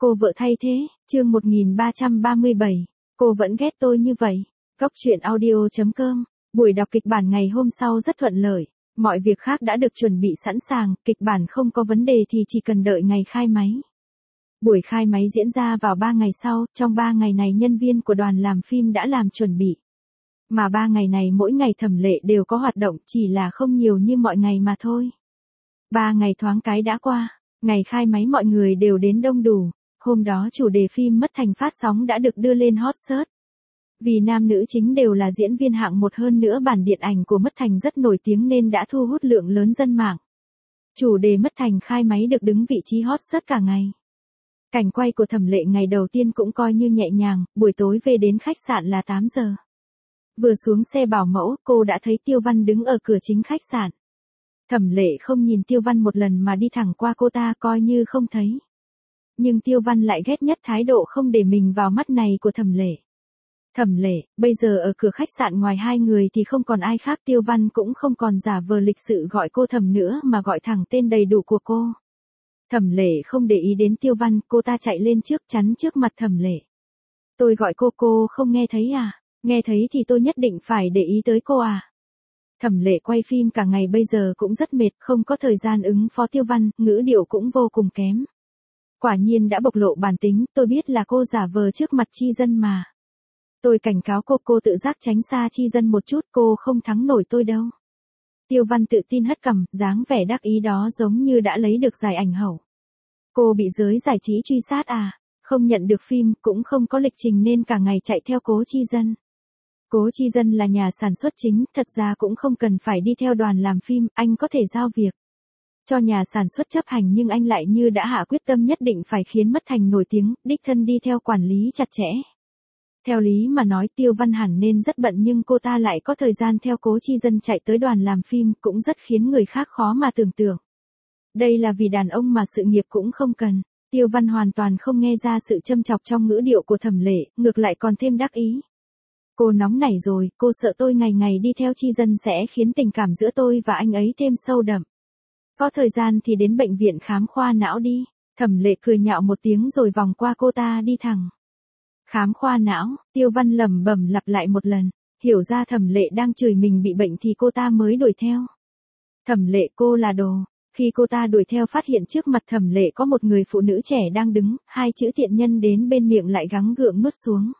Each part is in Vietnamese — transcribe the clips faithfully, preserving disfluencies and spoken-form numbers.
Cô vợ thay thế, chương một nghìn ba trăm ba mươi bảy, cô vẫn ghét tôi như vậy. Cốc truyện audio chấm com, buổi đọc kịch bản ngày hôm sau rất thuận lợi, mọi việc khác đã được chuẩn bị sẵn sàng, kịch bản không có vấn đề thì chỉ cần đợi ngày khai máy. Buổi khai máy diễn ra vào ba ngày sau, trong ba ngày này nhân viên của đoàn làm phim đã làm chuẩn bị. Mà ba ngày này mỗi ngày Thẩm Lệ đều có hoạt động, chỉ là không nhiều như mọi ngày mà thôi. Ba ngày thoáng cái đã qua, ngày khai máy mọi người đều đến đông đủ. Hôm đó chủ đề phim Mất Thành phát sóng đã được đưa lên hot search. Vì nam nữ chính đều là diễn viên hạng một, hơn nữa bản điện ảnh của Mất Thành rất nổi tiếng nên đã thu hút lượng lớn dân mạng. Chủ đề Mất Thành khai máy được đứng vị trí hot search cả ngày. Cảnh quay của Thẩm Lệ ngày đầu tiên cũng coi như nhẹ nhàng, buổi tối về đến khách sạn là tám giờ. Vừa xuống xe bảo mẫu, cô đã thấy Tiêu Văn đứng ở cửa chính khách sạn. Thẩm Lệ không nhìn Tiêu Văn một lần mà đi thẳng qua cô ta coi như không thấy. Nhưng Tiêu Văn lại ghét nhất thái độ không để mình vào mắt này của Thẩm Lệ. Thẩm Lệ, bây giờ ở cửa khách sạn ngoài hai người thì không còn ai khác, Tiêu Văn cũng không còn giả vờ lịch sự gọi cô Thẩm nữa mà gọi thẳng tên đầy đủ của cô. Thẩm Lệ không để ý đến Tiêu Văn, cô ta chạy lên trước chắn trước mặt Thẩm Lệ. Tôi gọi cô cô không nghe thấy à? Nghe thấy thì tôi nhất định phải để ý tới cô à? Thẩm Lệ quay phim cả ngày bây giờ cũng rất mệt, không có thời gian ứng phó Tiêu Văn, ngữ điệu cũng vô cùng kém. Quả nhiên đã bộc lộ bản tính, tôi biết là cô giả vờ trước mặt Chi Dân mà. Tôi cảnh cáo cô, cô tự giác tránh xa Chi Dân một chút, cô không thắng nổi tôi đâu. Tiêu Văn tự tin hất cằm, dáng vẻ đắc ý đó giống như đã lấy được giải ảnh hậu. Cô bị giới giải trí truy sát à? Không nhận được phim, cũng không có lịch trình nên cả ngày chạy theo Cố Chi Dân. Cố Chi Dân là nhà sản xuất chính, thật ra cũng không cần phải đi theo đoàn làm phim, anh có thể giao việc cho nhà sản xuất chấp hành, nhưng anh lại như đã hạ quyết tâm nhất định phải khiến Mất Thành nổi tiếng, đích thân đi theo quản lý chặt chẽ. Theo lý mà nói Tiêu Văn hẳn nên rất bận, nhưng cô ta lại có thời gian theo Cố Chi Dân chạy tới đoàn làm phim, cũng rất khiến người khác khó mà tưởng tượng. Đây là vì đàn ông mà sự nghiệp cũng không cần. Tiêu Văn hoàn toàn không nghe ra sự châm chọc trong ngữ điệu của Thẩm Lệ, ngược lại còn thêm đắc ý. Cô nóng nảy rồi, cô sợ tôi ngày ngày đi theo Chi Dân sẽ khiến tình cảm giữa tôi và anh ấy thêm sâu đậm. Có thời gian thì đến bệnh viện khám khoa não đi. Thẩm Lệ cười nhạo một tiếng rồi vòng qua cô ta đi thẳng. Khám khoa não, Tiêu Văn lẩm bẩm lặp lại một lần, hiểu ra Thẩm Lệ đang chửi mình bị bệnh thì cô ta mới đuổi theo. Thẩm Lệ, cô là đồ. Khi cô ta đuổi theo phát hiện trước mặt Thẩm Lệ có một người phụ nữ trẻ đang đứng, hai chữ tiện nhân đến bên miệng lại gắng gượng nuốt xuống.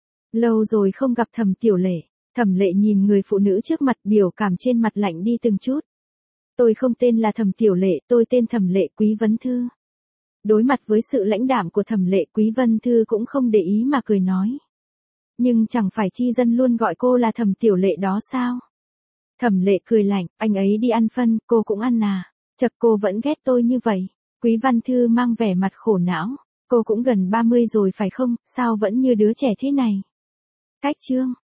Lâu rồi không gặp Thẩm Tiểu Lệ. Thẩm Lệ nhìn người phụ nữ trước mặt, biểu cảm trên mặt lạnh đi từng chút. Tôi không tên là Thẩm Tiểu Lệ, tôi tên Thẩm Lệ Quý Vân Thư. Đối mặt với sự lãnh đạm của Thẩm Lệ, Quý Vân Thư cũng không để ý mà cười nói. Nhưng chẳng phải Chi Dân luôn gọi cô là Thẩm Tiểu Lệ đó sao? Thẩm Lệ cười lạnh, anh ấy đi ăn phân, cô cũng ăn à? Chật, cô vẫn ghét tôi như vậy. Quý Văn Thư mang vẻ mặt khổ não. Cô cũng gần ba mươi rồi phải không, sao vẫn như đứa trẻ thế này? Cách chương.